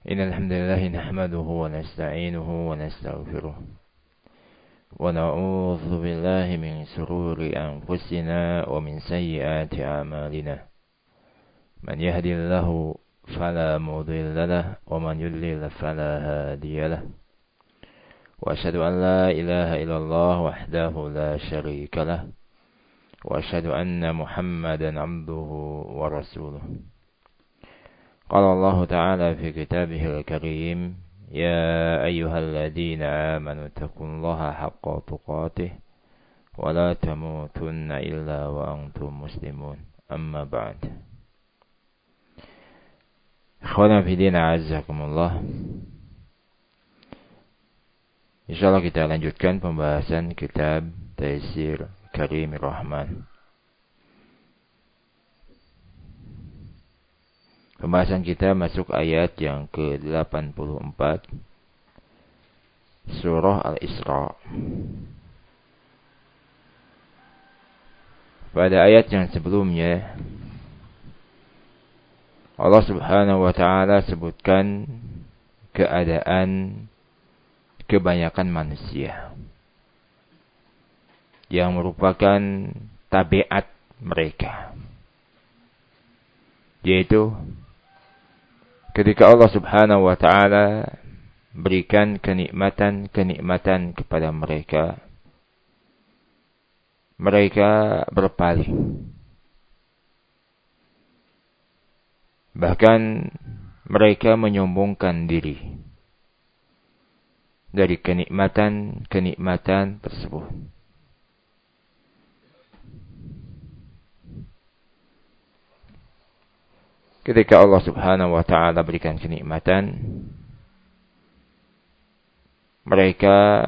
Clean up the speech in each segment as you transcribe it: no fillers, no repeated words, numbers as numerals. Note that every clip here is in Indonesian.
إن الحمد لله نحمده ونستعينه ونستغفره ونعوذ بالله من شرور أنفسنا ومن سيئات أعمالنا من يهد الله فلا مضل له ومن يضلل فلا هادي له وأشهد أن لا إله إلا الله وحده لا شريك له وأشهد أن محمدا عبده ورسوله قال الله تعالى في كتابه الكريم يا أيها الذين آمنوا اتقوا الله حق تقاته ولا تموتن إلا وأنتم مسلمون أما بعد إخوانا في دين أعزكم الله. Insyaallah kita lanjutkan pembahasan kitab Taisir Karimir Rahman. Pembahasan kita masuk ayat yang ke-84 Surah Al-Isra. Pada ayat yang sebelumnya Allah Subhanahu wa ta'ala sebutkan keadaan kebanyakan manusia yang merupakan tabiat mereka, yaitu ketika Allah Subhanahu wa ta'ala berikan kenikmatan kepada mereka, mereka berpaling. Bahkan mereka menyombongkan diri dari kenikmatan tersebut. Ketika Allah Subhanahu wa ta'ala berikan kenikmatan, mereka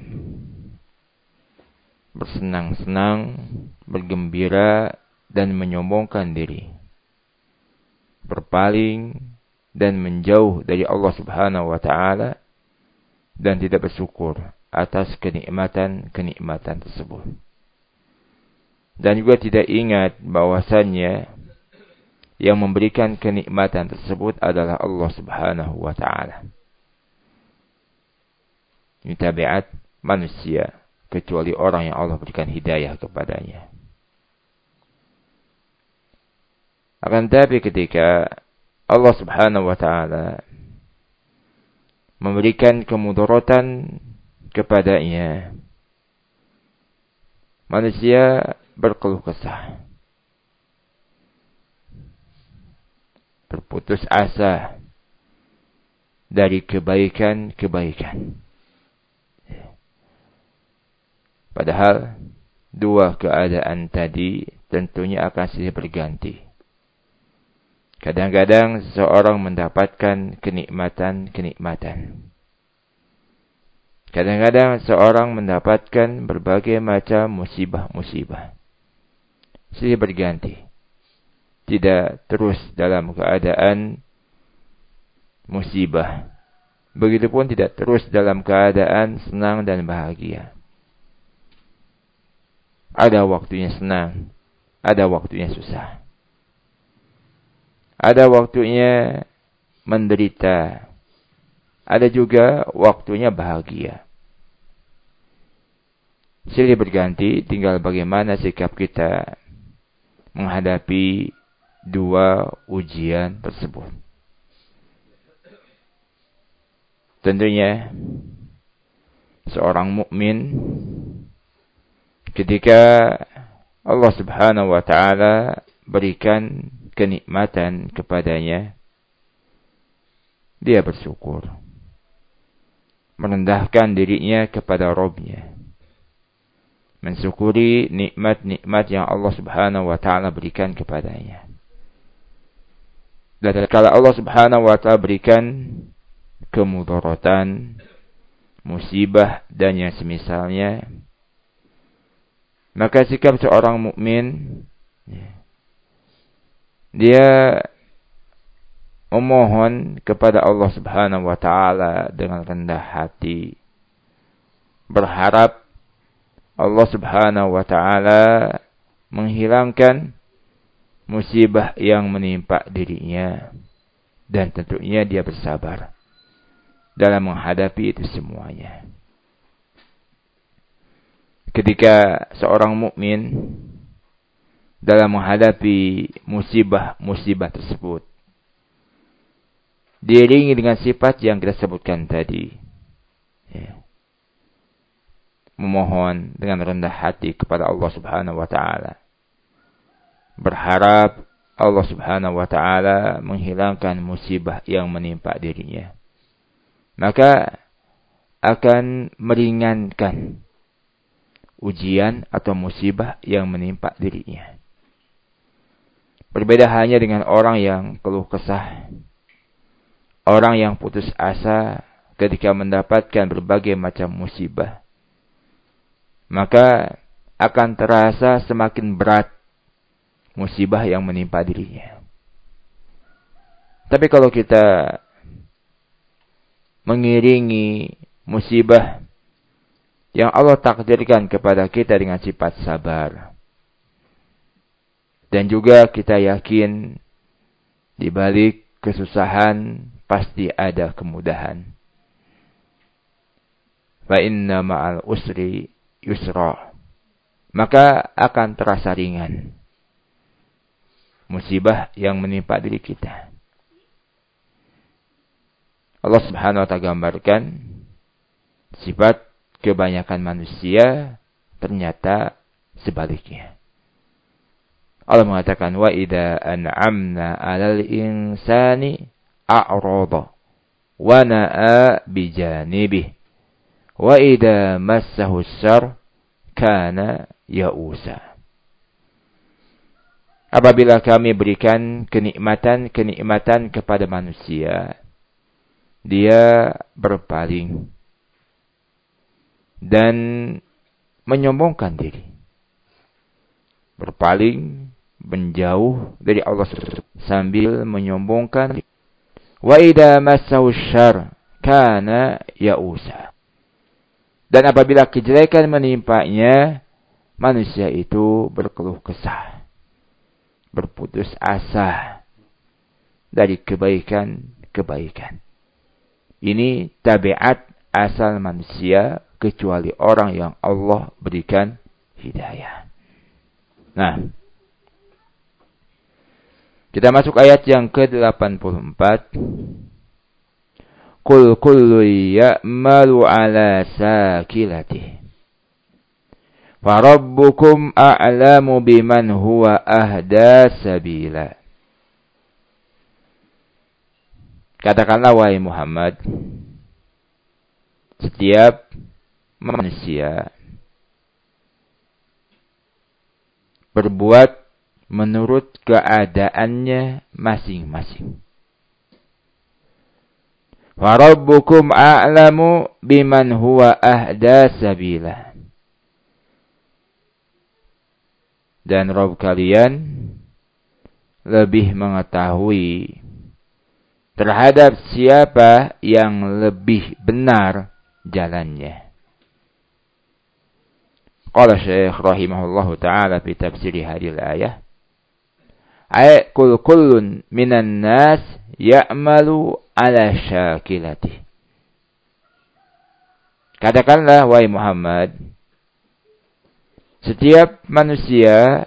bersenang-senang, bergembira, dan menyombongkan diri, berpaling dan menjauh dari Allah Subhanahu wa ta'ala, dan tidak bersyukur atas kenikmatan tersebut. Dan juga tidak ingat bahwasannya yang memberikan kenikmatan tersebut adalah Allah Subhanahu wa ta'ala. Ini tabiat manusia, kecuali orang yang Allah berikan hidayah kepadanya. Akan tetapi ketika Allah Subhanahu wa ta'ala memberikan kemudaratan kepadanya, manusia berkeluh kesah, berputus asa dari kebaikan. Padahal dua keadaan tadi tentunya akan silih berganti. Kadang-kadang seseorang mendapatkan kenikmatan. Kadang-kadang seorang mendapatkan berbagai macam musibah. Silih berganti. Tidak terus dalam keadaan musibah. Begitupun tidak terus dalam keadaan senang dan bahagia. Ada waktunya senang, ada waktunya susah. Ada waktunya menderita, ada juga waktunya bahagia. Silih berganti, tinggal bagaimana sikap kita menghadapi dua ujian tersebut. Tentunya seorang mukmin ketika Allah Subhanahu wa ta'ala berikan kenikmatan kepadanya, dia bersyukur, merendahkan dirinya kepada Rabb-Nya, mensyukuri nikmat-nikmat yang Allah Subhanahu wa ta'ala berikan kepadanya. Dan kalau Allah Subhanahu wa ta'ala berikan kemudaratan, musibah dan yang semisalnya, maka sikap seorang mukmin, dia memohon kepada Allah Subhanahu wa ta'ala dengan rendah hati, berharap Allah Subhanahu wa ta'ala menghilangkan musibah yang menimpa dirinya, dan tentunya dia bersabar dalam menghadapi itu semuanya. Ketika seorang mukmin dalam menghadapi musibah-musibah tersebut, diiringi dengan sifat yang kita sebutkan tadi, ya. Memohon dengan rendah hati kepada Allah Subhanahu wa Ta'ala, berharap Allah Subhanahu wa Ta'ala menghilangkan musibah yang menimpa dirinya, maka akan meringankan ujian atau musibah yang menimpa dirinya. Berbeda halnya dengan orang yang keluh kesah, orang yang putus asa ketika mendapatkan berbagai macam musibah, maka akan terasa semakin berat musibah yang menimpa dirinya. Tapi kalau kita mengiringi musibah yang Allah takdirkan kepada kita dengan sifat sabar, dan juga kita yakin di balik kesusahan pasti ada kemudahan. Fa inna ma'al usri yusra. Maka akan terasa ringan musibah yang menimpa diri kita. Allah Subhanahu wa Ta'ala gambarkan sifat kebanyakan manusia ternyata sebaliknya. Allah mengatakan, wa idza an'amna 'alal insani a'rada wa na'a bijanibihi wa idza massahu syarr kana ya'usa. Apabila kami berikan kenikmatan kepada manusia, dia berpaling dan menyombongkan diri, berpaling, menjauh dari Allah sambil menyombongkan. Wa idza massahu syarr kana ya'usa. Dan apabila kejelekan menimpanya, manusia itu berkeluh kesah, berputus asa dari kebaikan. Ini tabiat asal manusia, kecuali orang yang Allah berikan hidayah. Nah, kita masuk ayat yang ke-84. Qul kullu ya'malu ala sakilatihi fa rabbukum a'lamu biman huwa ahda sabila. Katakanlah wahai Muhammad, setiap manusia berbuat menurut keadaannya masing-masing. Wa rabbukum a'lamu biman huwa ahda sabila. Dan Rabb kalian lebih mengetahui terhadap siapa yang lebih benar jalannya. Qala Syekh rahimahullahu ta'ala fi tafsir hadhihi al-ayah, ay kullun minan nas ya'malu ala syakilati. Katakanlah wahai Muhammad, setiap manusia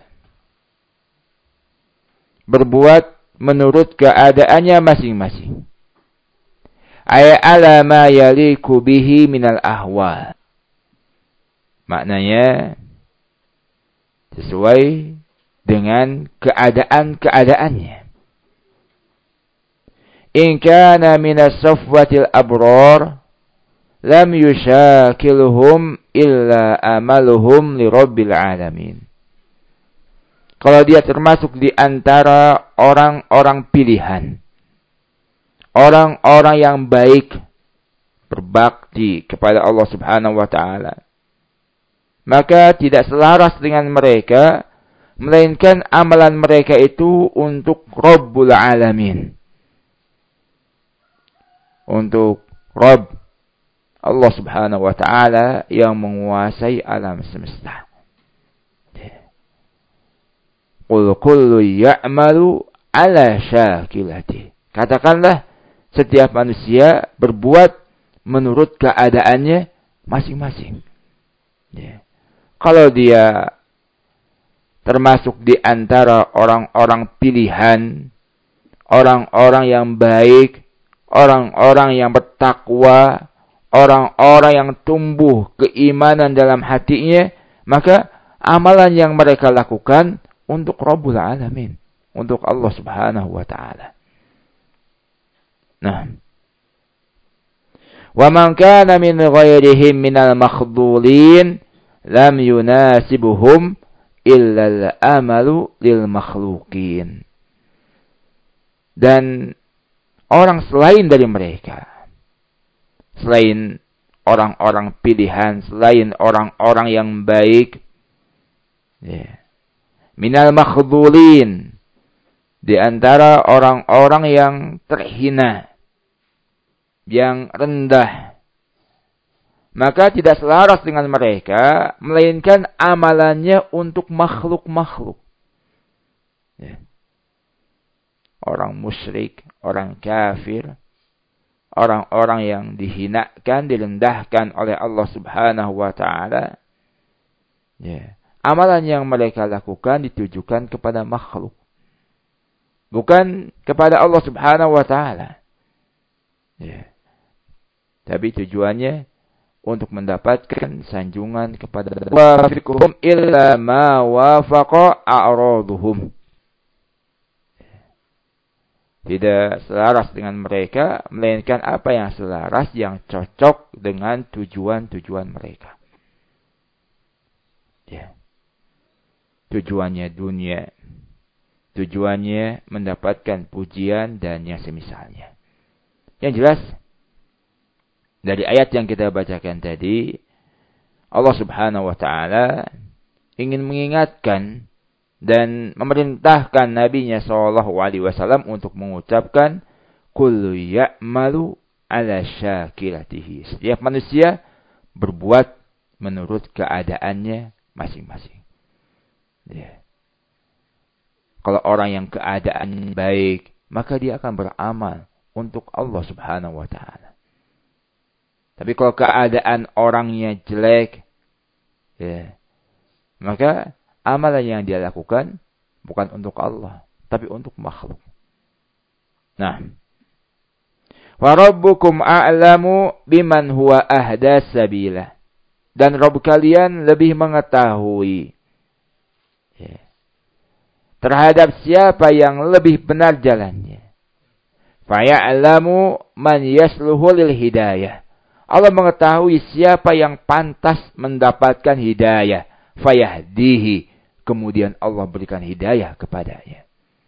berbuat menurut keadaannya masing-masing. Ay ala ma yaliku bihi minal ahwal. Maknanya sesuai dengan keadaan-keadaannya. In kana minas safwatil abrar lam yushakilhum illa amaluhum li rabbil alamin. Kalau dia termasuk di antara orang-orang pilihan, orang-orang yang baik, berbakti kepada Allah Subhanahu wa Ta'ala, maka tidak selaras dengan mereka, melainkan amalan mereka itu untuk Rabbul Alamin, untuk Rabb Allah Subhanahu wa Ta'ala yang menguasai alam semesta. Qul kullu ya'malu ala syakilati. Katakanlah setiap manusia berbuat menurut keadaannya masing-masing. Ya. Kalau dia termasuk di antara orang-orang pilihan, orang-orang yang baik, orang-orang yang bertakwa, orang-orang yang tumbuh keimanan dalam hatinya, maka amalan yang mereka lakukan untuk Rabbul Alamin, untuk Allah Subhanahu wa taala. Nah, wa man kana min ghairihim minal makhdhulin lam yunasibuhum illa al-amalu lil makhluqin. Dan orang selain dari mereka, selain orang-orang pilihan, selain orang-orang yang baik, ya, minal makhdhulin, di antara orang-orang yang terhina, yang rendah, maka tidak selaras dengan mereka, melainkan amalannya untuk makhluk-makhluk. Ya. Orang musyrik, orang kafir, orang-orang yang dihinakan, direndahkan oleh Allah Subhanahu wa taala, ya, amalan yang mereka lakukan ditujukan kepada makhluk, bukan kepada Allah Subhanahu wa taala. Ya. Tapi tujuannya untuk mendapatkan sanjungan kepada wa fikum illa ma wafaqa a'raduhum. Tidak selaras dengan mereka, melainkan apa yang selaras, yang cocok dengan tujuan-tujuan mereka. Ya. Tujuannya dunia, tujuannya mendapatkan pujian dan yang semisalnya. Yang jelas, dari ayat yang kita bacakan tadi, Allah Subhanahu wa taala ingin mengingatkan dan memerintahkan Nabi-Nya sallallahu alaihi wasallam untuk mengucapkan kullu ya'malu ala syakilatihi. Setiap manusia berbuat menurut keadaannya masing-masing. Ya. Kalau orang yang keadaan baik, maka dia akan beramal untuk Allah Subhanahu wa taala. Tapi kalau keadaan orangnya jelek, ya, maka amalan yang dia lakukan bukan untuk Allah, tapi untuk makhluk. Nah, wa rabbukum a'lamu biman huwa ahda sabila. Dan Rabb kalian lebih mengetahui, ya, terhadap siapa yang lebih benar jalannya. Fa ya'lamu man yasluhu lil hidayah. Allah mengetahui siapa yang pantas mendapatkan hidayah. Fayahdihi. Kemudian Allah berikan hidayah kepadanya.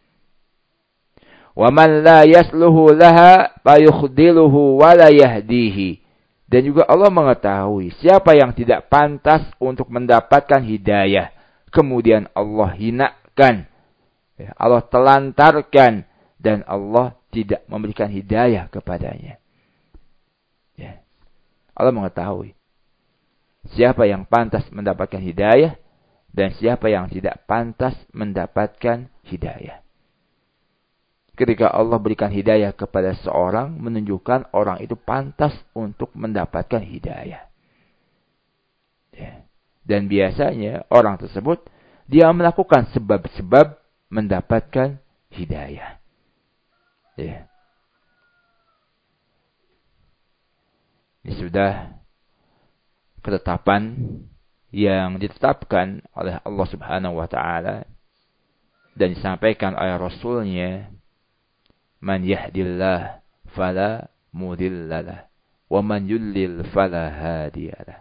Wa man la yasluhu laha fayukhdiluhu wa la yahdihi. Dan juga Allah mengetahui siapa yang tidak pantas untuk mendapatkan hidayah. Kemudian Allah hinakan. Allah telantarkan. Dan Allah tidak memberikan hidayah kepadanya. Ya. Allah mengetahui siapa yang pantas mendapatkan hidayah dan siapa yang tidak pantas mendapatkan hidayah. Ketika Allah berikan hidayah kepada seorang, menunjukkan orang itu pantas untuk mendapatkan hidayah. Ya. Dan biasanya orang tersebut, dia melakukan sebab-sebab mendapatkan hidayah. Ya. Ini sudah ketetapan yang ditetapkan oleh Allah Subhanahu wa taala dan disampaikan oleh Rasulnya, man yahdillah fala mudhillalah wa man yudlil fala hadiyalah.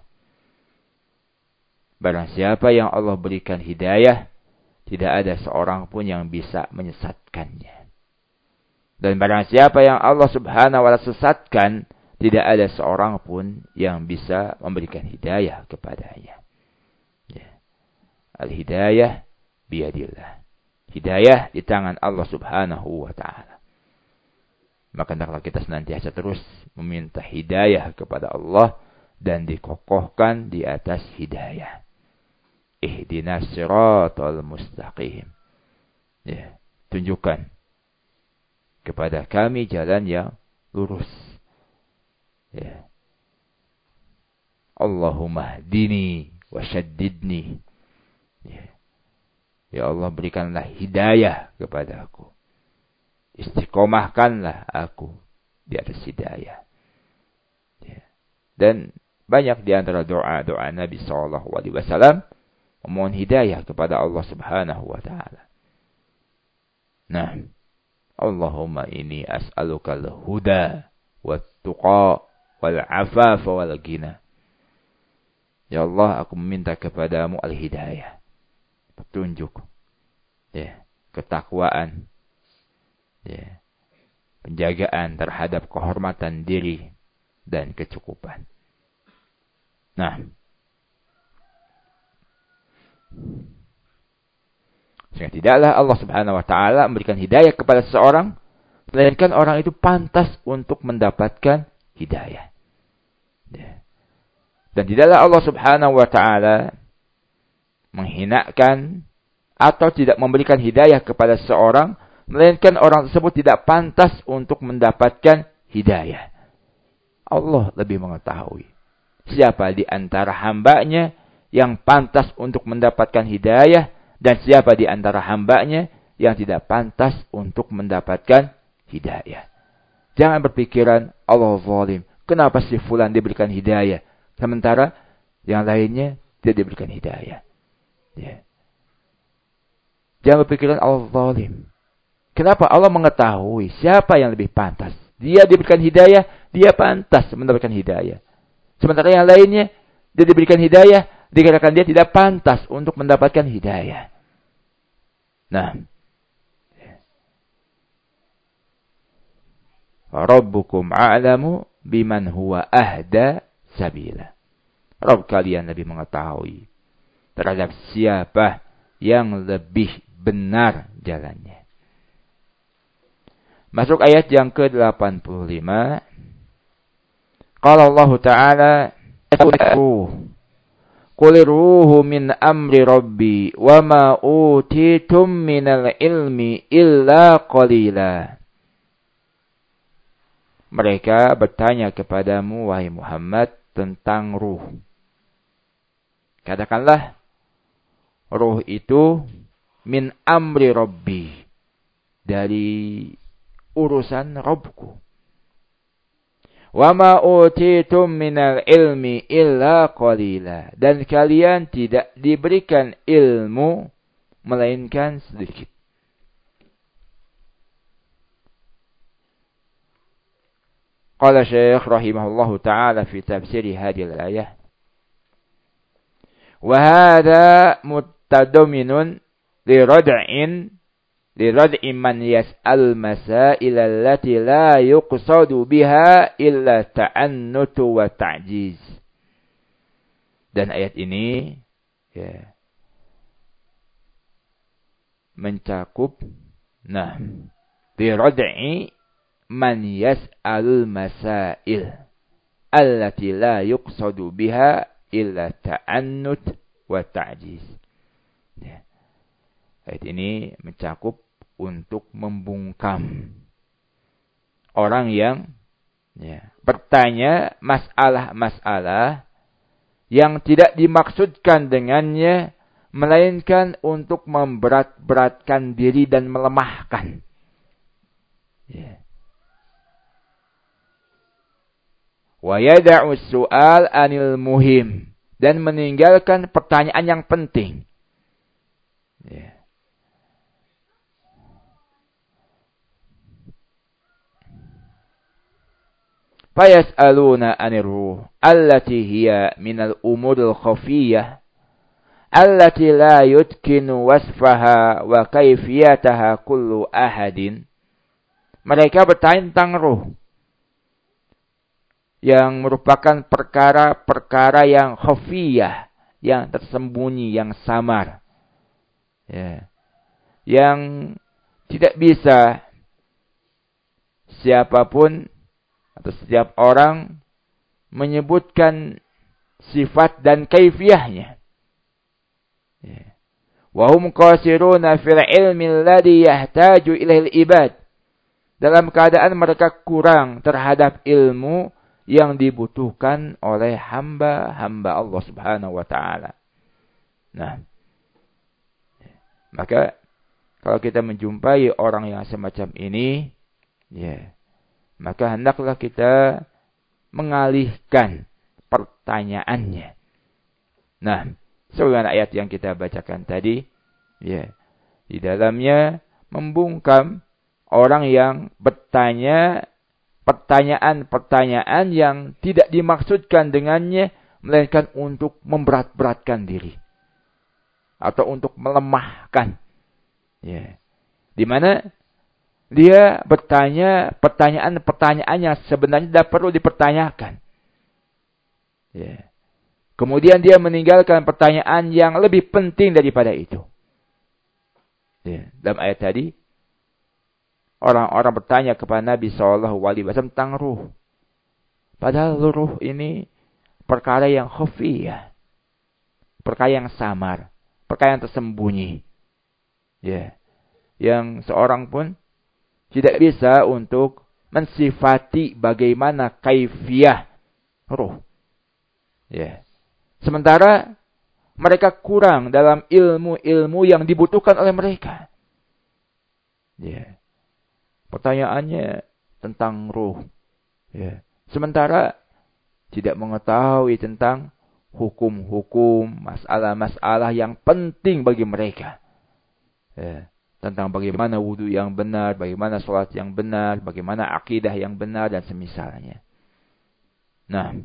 Barang siapa yang Allah berikan hidayah, tidak ada seorang pun yang bisa menyesatkannya. Dan barang siapa yang Allah Subhanahu wa taala sesatkan, tidak ada seorang pun yang bisa memberikan hidayah kepadanya. Ya. Al-hidayah biyadillah. Hidayah di tangan Allah Subhanahu wa taala. Maka hendaklah kita senantiasa terus meminta hidayah kepada Allah dan dikokohkan di atas hidayah. Ihdinas siratal mustaqim. Ya, tunjukkan kepada kami jalan yang lurus. Ya. Allahumma hdini wa syaddidni. Ya Allah, berikanlah hidayah kepada aku. Istiqomahkanlah aku di atas hidayah. Ya. Dan banyak di antara doa-doa Nabi SAW memohon hidayah kepada Allah Subhanahu wa taala. Nah, Allahumma inni as'aluka al-huda wat-tuqa wal-afafa wal-ghina. Ya Allah, aku meminta kepadamu al-hidayah, petunjuk, ya, ketakwaan, ya, penjagaan terhadap kehormatan diri dan kecukupan. Nah, sehingga tidaklah Allah Subhanahu wa taala memberikan hidayah kepada seseorang melainkan orang itu pantas untuk mendapatkan hidayah. Ya. Dan tidaklah Allah Subhanahu wa taala menghinakan atau tidak memberikan hidayah kepada seseorang melainkan orang tersebut tidak pantas untuk mendapatkan hidayah. Allah lebih mengetahui siapa di antara hambanya yang pantas untuk mendapatkan hidayah dan siapa di antara hambanya yang tidak pantas untuk mendapatkan hidayah. Jangan berpikiran Allah zalim. Kenapa si fulan diberikan hidayah sementara yang lainnya tidak diberikan hidayah? Ya. Jangan berpikiran Allah zalim. Kenapa? Allah mengetahui siapa yang lebih pantas. Dia diberikan hidayah, dia pantas mendapatkan hidayah. Sementara yang lainnya dia diberikan hidayah, dikatakan dia tidak pantas untuk mendapatkan hidayah. Nah, Rabbukum a'lamu biman huwa ahda sabila. Rabb kalian lebih mengetahui terhadap siapa yang lebih benar jalannya. Masuk ayat yang ke-85. Qala Allah Ta'ala, Qul ruhu min amri rabbi wa ma utitum minal ilmi illa qalila. Mereka bertanya kepadamu, wahai Muhammad, tentang ruh. Katakanlah, ruh itu min amri rabbi, dari urusan Rabbku. Wa ma utitum minal ilmi illa qalila. Dan kalian tidak diberikan ilmu melainkan sedikit. Qala Syekh rahimahullahu ta'ala fi tafsiri hadhihi al-ayah. Wa hadha muttadaminun lirad'i man yas'al masail allati la yuqsadu biha illa ta'annutu wa ta'jiz. Dan ayat ini ya, mencakup lirad'i man yas'al masail allati la yuqsadu biha illa ta'annut wa ta'jiz. Ya. Ayat ini mencakup untuk membungkam orang yang bertanya masalah-masalah yang tidak dimaksudkan dengannya melainkan untuk memberat-beratkan diri dan melemahkan. Ya. Wa yada'u su'al anil muhim, dan meninggalkan pertanyaan yang penting. Ya. Fayas'aluna anir ruh allati hiya minal umuril khafiyyah allati la yutkinu wasfaha wa kaifiyataha kullu ahadin. Mereka bertanya tentang ruh yang merupakan perkara-perkara yang khafiyah, yang tersembunyi, yang samar. Ya. Yang tidak bisa siapapun atau setiap orang menyebutkan sifat dan kaifiyahnya. Ya. Wa hum qasiruna fil ilmi alladhi yahtaju ilaihi al-ibad. dalam keadaan mereka kurang terhadap ilmu yang dibutuhkan oleh hamba-hamba Allah Subhanahu wa taala. Nah, maka kalau kita menjumpai orang yang semacam ini, ya, maka hendaklah kita mengalihkan pertanyaannya. Nah, sebagaimana ayat yang kita bacakan tadi, ya, di dalamnya membungkam orang yang bertanya pertanyaan-pertanyaan yang tidak dimaksudkan dengannya, melainkan untuk memberat-beratkan diri atau untuk melemahkan. Ya. Di mana dia bertanya pertanyaan-pertanyaan yang sebenarnya tidak perlu dipertanyakan. Ya. Kemudian dia meninggalkan pertanyaan yang lebih penting daripada itu. Ya. Dalam ayat tadi, orang-orang bertanya kepada Nabi SAW tentang ruh. Padahal ruh ini perkara yang khufiyah. Perkara yang samar. Perkara yang tersembunyi. Ya. Yang seorang pun tidak bisa untuk mensifati bagaimana kaifiyah ruh. Ya. Sementara mereka kurang dalam ilmu-ilmu yang dibutuhkan oleh mereka. Ya. Pertanyaannya tentang ruh. Ya. Sementara tidak mengetahui tentang hukum-hukum, masalah-masalah yang penting bagi mereka. Ya. Tentang bagaimana wudu yang benar, bagaimana sholat yang benar, bagaimana akidah yang benar, dan semisalnya. Nah.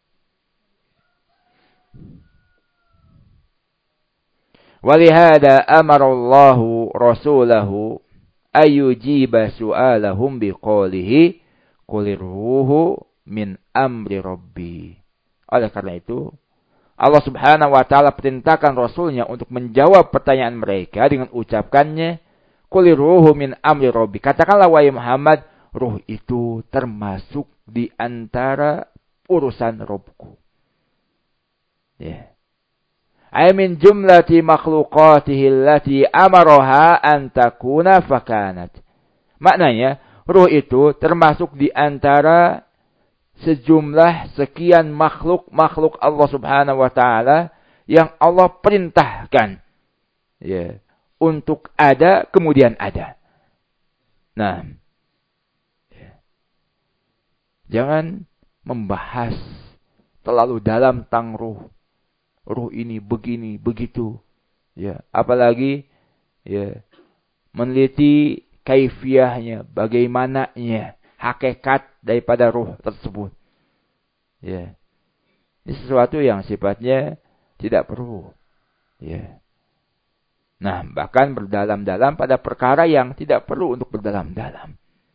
Walihada amarallahu rasulahu ayujiba su'alahum biqaulihi qulir ruhu min amri rabbi. Oleh karena itu, Allah Subhanahu wa taala perintahkan Rasulnya untuk menjawab pertanyaan mereka dengan ucapkannya qulir ruhu min amri rabbi. Katakanlah wahai Muhammad, ruh itu termasuk di antara urusan Rabbku. Ya. Ay min jumlati makhluqatihi allati amaraha an takuna fakanat. Maknanya, ruh itu termasuk di antara sejumlah sekian makhluk Allah Subhanahu wa taala yang Allah perintahkan, ya, untuk ada kemudian ada. Nah, ya, jangan membahas terlalu dalam tentang ruh. Ruh ini begini, begitu. Ya, apalagi ya, meneliti kaifiyahnya, bagaimananya, hakikat daripada ruh tersebut. Ya. Ini sesuatu yang sifatnya tidak perlu. Ya. Nah, bahkan berdalam-dalam pada perkara yang tidak perlu untuk berdalam-dalam.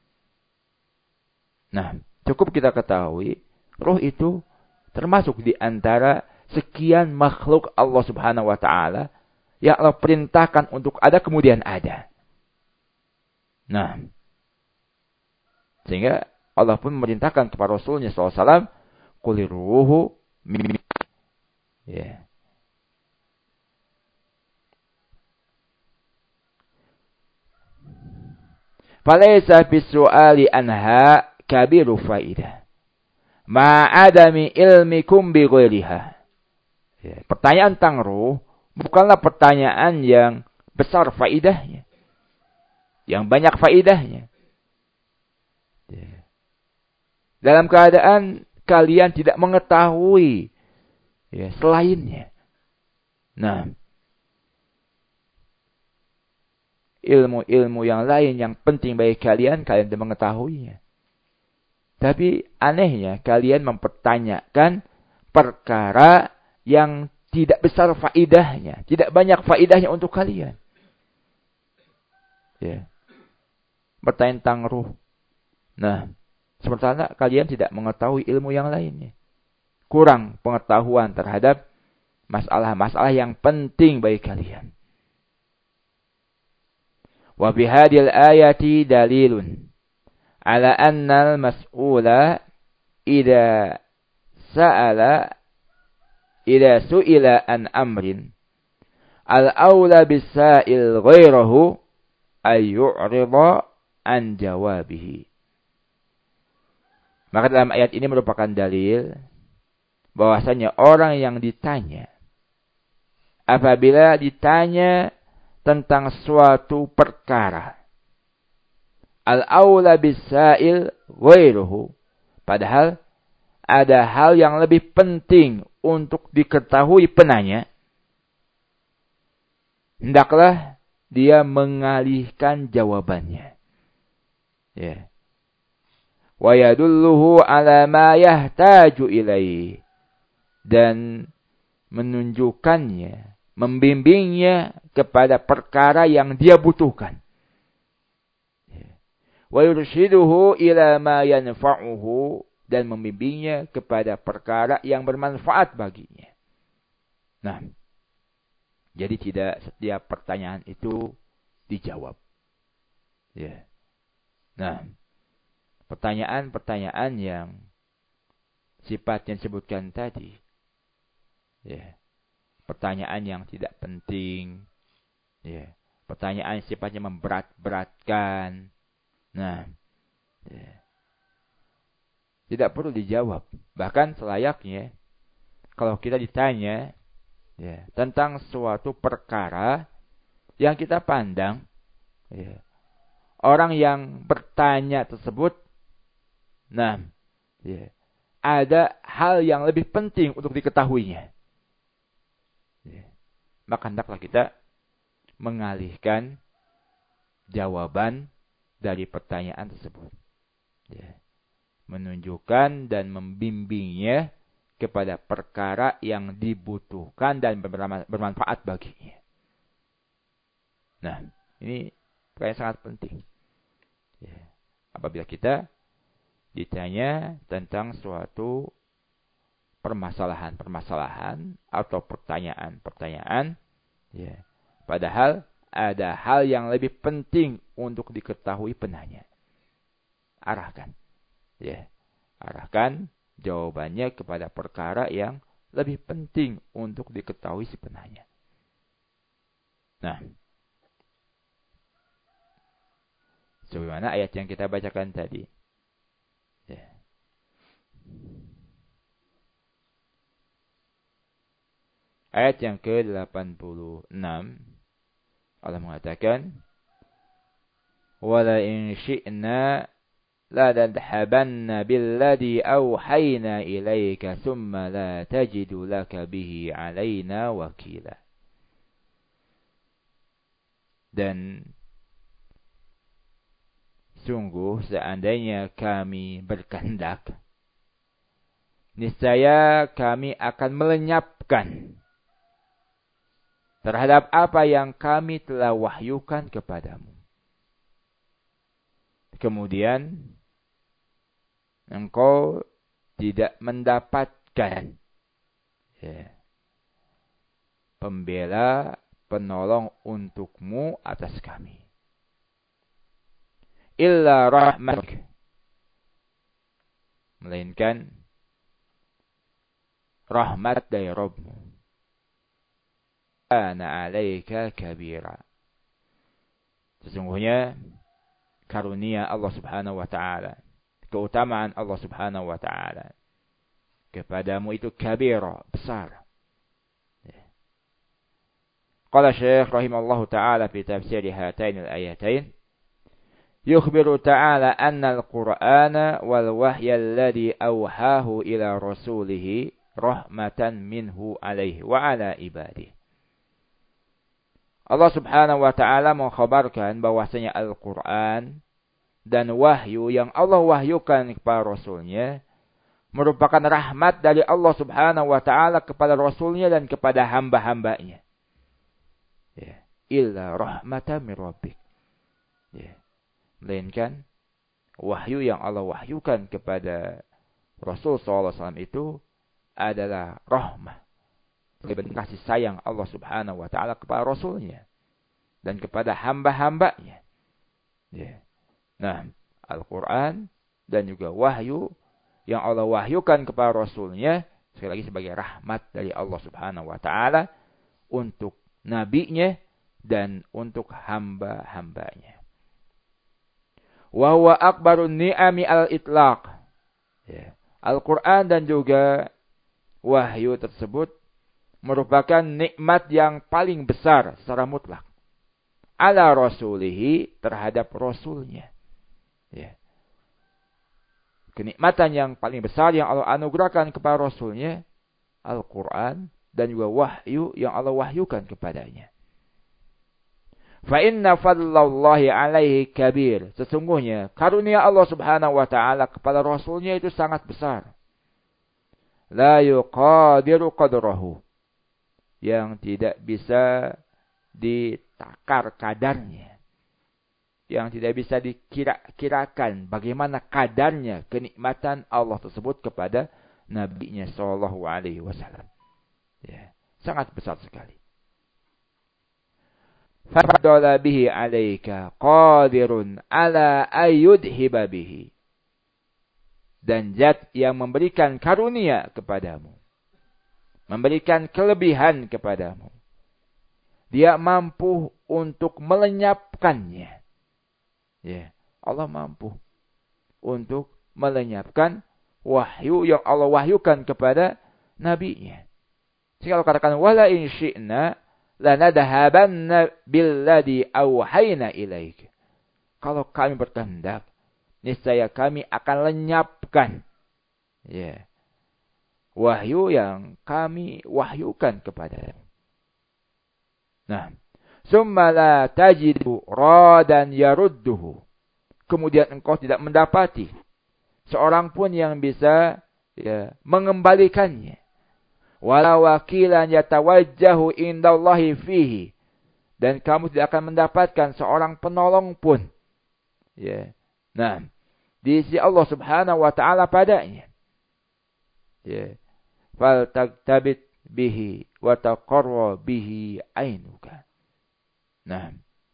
Nah, cukup kita ketahui, ruh itu termasuk di antara sekian makhluk Allah Subhanahu wa taala yang Allah perintahkan untuk ada kemudian ada. Nah, sehingga Allah pun memerintahkan kepada Rasulnya SAW, qulir ruhu min. Ya. Falaysa bisu'ali anha kabiru faidah. Ma'adami ilmikum bi ghairiha. Ya, pertanyaan tentang ruh bukanlah pertanyaan yang besar faidahnya, yang banyak faidahnya. Ya. Dalam keadaan kalian tidak mengetahui, ya, selainnya. Nah, ilmu-ilmu yang lain yang penting bagi kalian tidak mengetahuinya. Tapi anehnya kalian mempertanyakan perkara yang tidak besar faidahnya, tidak banyak faidahnya untuk kalian. Ya. Bertanya tentang ruh. Nah, sementara kalian tidak mengetahui ilmu yang lainnya. Kurang pengetahuan terhadap masalah-masalah yang penting bagi kalian. Wa bihadil ayati dalilun ala anna al-mas'ula idza su'ila an amrin al-awla bis-sa'il ghairahu ay yu'rida an jawabihi. Maka dalam ayat ini merupakan dalil bahwasanya orang yang ditanya, apabila ditanya tentang suatu perkara, al-aula bis-sa'il ghairuhu, padahal ada hal yang lebih penting untuk diketahui penanya, hendaklah dia mengalihkan jawabannya. Ya. Wa yadulluhu ala ma yahtaju ilaih, dan menunjukkannya, membimbingnya kepada perkara yang dia butuhkan. Wa yurshiduhu ila ma yanfa'uhu, dan membimbingnya kepada perkara yang bermanfaat baginya. Nah, jadi tidak setiap pertanyaan itu dijawab. Ya. Nah, pertanyaan-pertanyaan yang sifatnya disebutkan tadi, ya, pertanyaan yang tidak penting, ya, pertanyaan sifatnya memberat-beratkan, nah, ya, tidak perlu dijawab. Bahkan selayaknya kalau kita ditanya, ya, tentang suatu perkara yang kita pandang, ya, orang yang bertanya tersebut, nah, ya, ada hal yang lebih penting untuk diketahuinya, ya, maka hendaklah kita mengalihkan jawaban dari pertanyaan tersebut, ya, menunjukkan dan membimbingnya kepada perkara yang dibutuhkan dan bermanfaat baginya. Nah, ini perkara yang sangat penting. Ya. Apabila kita ditanya tentang suatu permasalahan atau pertanyaan-pertanyaan, ya, padahal ada hal yang lebih penting untuk diketahui penanya, arahkan, ya, arahkan jawabannya kepada perkara yang lebih penting untuk diketahui si penanya. Nah, sebagaimana ayat yang kita bacakan tadi, ya. Ayat yang ke-86, Allah mengatakan, "Wala in syi'na la nadhabanna billadhi awhayna ilaika thumma la tajidu laka bihi 'alaina wakila." Dan sungguh seandainya kami berkehendak, niscaya kami akan melenyapkan terhadap apa yang kami telah wahyukan kepadamu. Kemudian engkau tidak mendapatkan, ya, pembela, penolong untukmu atas kami. Illa rahmatik, melainkan rahmat dari Rabbmu. Ana alaika kabira, sesungguhnya karunia Allah Subhanahu wa taala, keutamaan Allah Subhanahu wa taala kepadamu itu kabira, besar. Qala Syekh rahimallahu taala fi tafsir hatain al-ayatain, yukhbiru ta'ala anna al-Qur'ana wal wahya alladhi awhahu ila rasulih rahmatan minhu alaihi wa ala ibadihi. Allah Subhanahu wa taala mengkhabarkan bahwasanya Al-Qur'an dan wahyu yang Allah wahyukan kepada Rasulnya merupakan rahmat dari Allah Subhanahu wa taala kepada Rasulnya dan kepada hamba-hambanya. Ya, illa rahmatan min rabbik. Ya, melainkan wahyu yang Allah wahyukan kepada Rasul SAW itu adalah rahmah, kasih sayang Allah Subhanahu wa taala kepada Rasulnya dan kepada hamba-hambanya. Ya. Nah, Al-Quran dan juga wahyu yang Allah wahyukan kepada Rasulnya sekali lagi sebagai rahmat dari Allah Subhanahu wa taala untuk nabinya dan untuk hamba-hambanya. Wa huwa akbarun ni'ami al-itlaq. Ya. Al-Quran dan juga wahyu tersebut merupakan nikmat yang paling besar secara mutlak. Ala rasulihi, terhadap rasulnya. Ya. Kenikmatan yang paling besar yang Allah anugerahkan kepada rasulnya, Al-Quran dan juga wahyu yang Allah wahyukan kepadanya. Fa inna fadlallahi alaihi kabir. Sesungguhnya karunia Allah Subhanahu wa taala kepada rasulnya itu sangat besar. La yuqadiru qadrahu. Yang tidak bisa ditakar kadarnya. Yang tidak bisa dikira-kirakan bagaimana kadarnya kenikmatan Allah tersebut kepada nabinya sallallahu alaihi wasallam. Ya, sangat besar sekali. Faddala bihi alaika qadirun ala ayyudhiba bihi. Dan zat yang memberikan karunia kepadamu, memberikan kelebihan kepadamu, dia mampu untuk melenyapkannya. Ya, Allah mampu untuk melenyapkan wahyu yang Allah wahyukan kepada nabinya. Sehingga Allah katakan wala in syi'na lanadhabanna billadhi awhayna ilaik. Kalau kami berkehendak, niscaya kami akan lenyapkan ya, wahyu yang kami wahyukan kepadamu. Nah, summa la tajidu radan yarudduhu. Kemudian engkau tidak mendapati seorang pun yang bisa ya, mengembalikannya. Wala wakilan yatawajjahu indallahi fihi. Dan kamu tidak akan mendapatkan seorang penolong pun. Ya. Nah, di sisi Allah Subhanahu wa taala padanya. Ya. Fal taktabit bihi wa taqarra bihi ainuka. Nah,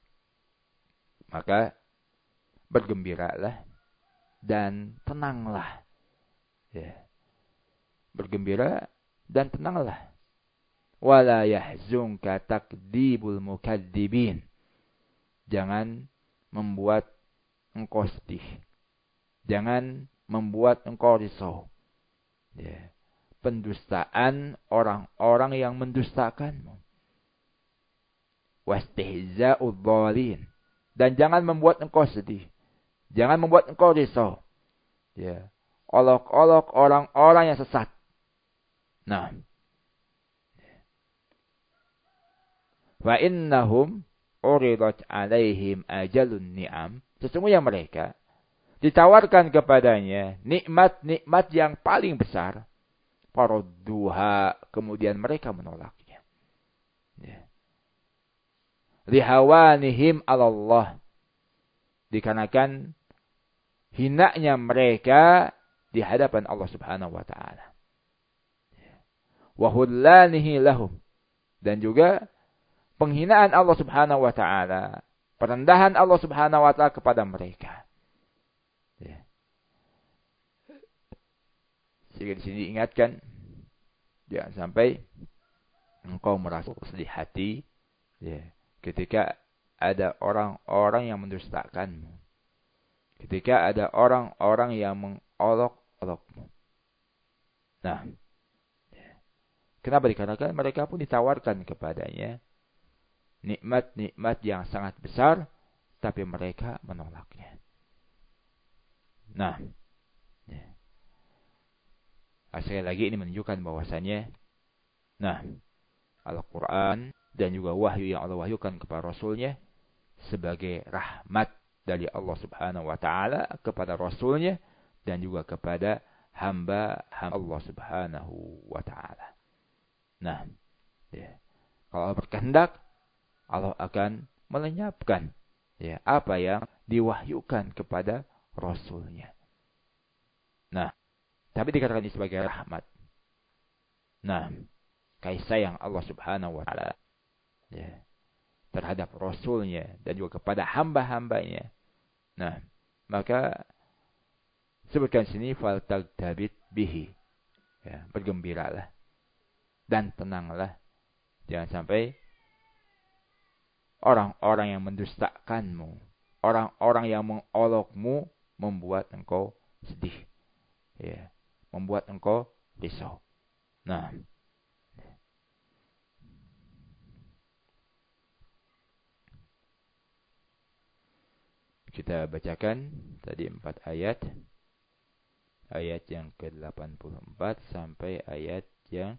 maka bergembiralah dan tenanglah. Ya. Bergembira dan tenanglah. Wala yahzunka takdibul mukadzibin. Jangan membuat engkau sedih. Jangan membuat engkau risau. Ya. Pendustaan orang-orang yang mendustakanmu. Wastihza'udz dzalin. Dan jangan membuat engkau sedih. Jangan membuat engkau risau. Ya. Olok-olok orang-orang yang sesat. Nah. Wa innahum uridat alaihim ajalun ni'am. Sesungguhnya mereka ditawarkan kepadanya nikmat-nikmat yang paling besar. Faradduha, kemudian mereka menolaknya. Ya. Lihawanihim 'alallah. Dikarenakan hinanya mereka di hadapan Allah Subhanahu wa taala. Wa hullanihi lahum. Dan juga penghinaan Allah Subhanahu wa taala, perendahan Allah Subhanahu wa taala kepada mereka. Ya. Sehingga di sini diingatkan, jangan sampai engkau merasa sedih hati ya, ketika ada orang-orang yang mendustakanmu. Ketika ada orang-orang yang mengolok-olokmu. Nah, kenapa? Dikarenakan mereka pun ditawarkan kepadanya nikmat-nikmat yang sangat besar, tapi mereka menolaknya. Nah, sekali lagi ini menunjukkan bahwasanya, nah, Al-Quran dan juga wahyu yang Allah wahyukan kepada Rasulnya sebagai rahmat dari Allah Subhanahu wa taala kepada Rasulnya dan juga kepada hamba Allah Subhanahu wa taala. Nah, ya. Kalau Allah berkehendak, Allah akan melenyapkan ya apa yang diwahyukan kepada Rasulnya. Nah, tapi dikatakan ini sebagai rahmat. Nah, kasih sayang Allah Subhanahu wa taala ya, terhadap Rasulnya dan juga kepada hamba-hambanya. Nah, maka sebutkan sini fal taktabit bihi. Ya, bergembiralah dan tenanglah. Jangan sampai orang-orang yang mendustakanmu orang-orang yang mengolokmu membuat engkau sedih, ya, membuat engkau risau. Nah, kita bacakan tadi 4 ayat. Ayat yang ke-84 sampai ayat yang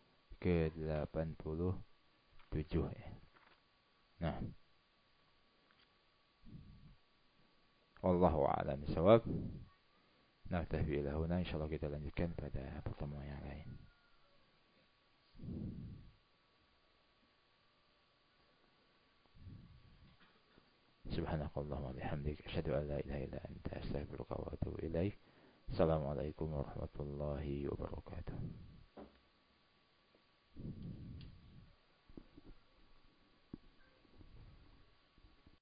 ke-87 ya. Nah, wallahu a'lam bishawab. Naktafi ila huna, insyaallah kita lanjutkan pada pertemuan yang lain. Subhanakallahumma bihamdik asyhadu an la ilaha illa anta astaghfiruka wa atubu ilaik. Assalamualaikum warahmatullahi wabarakatuh.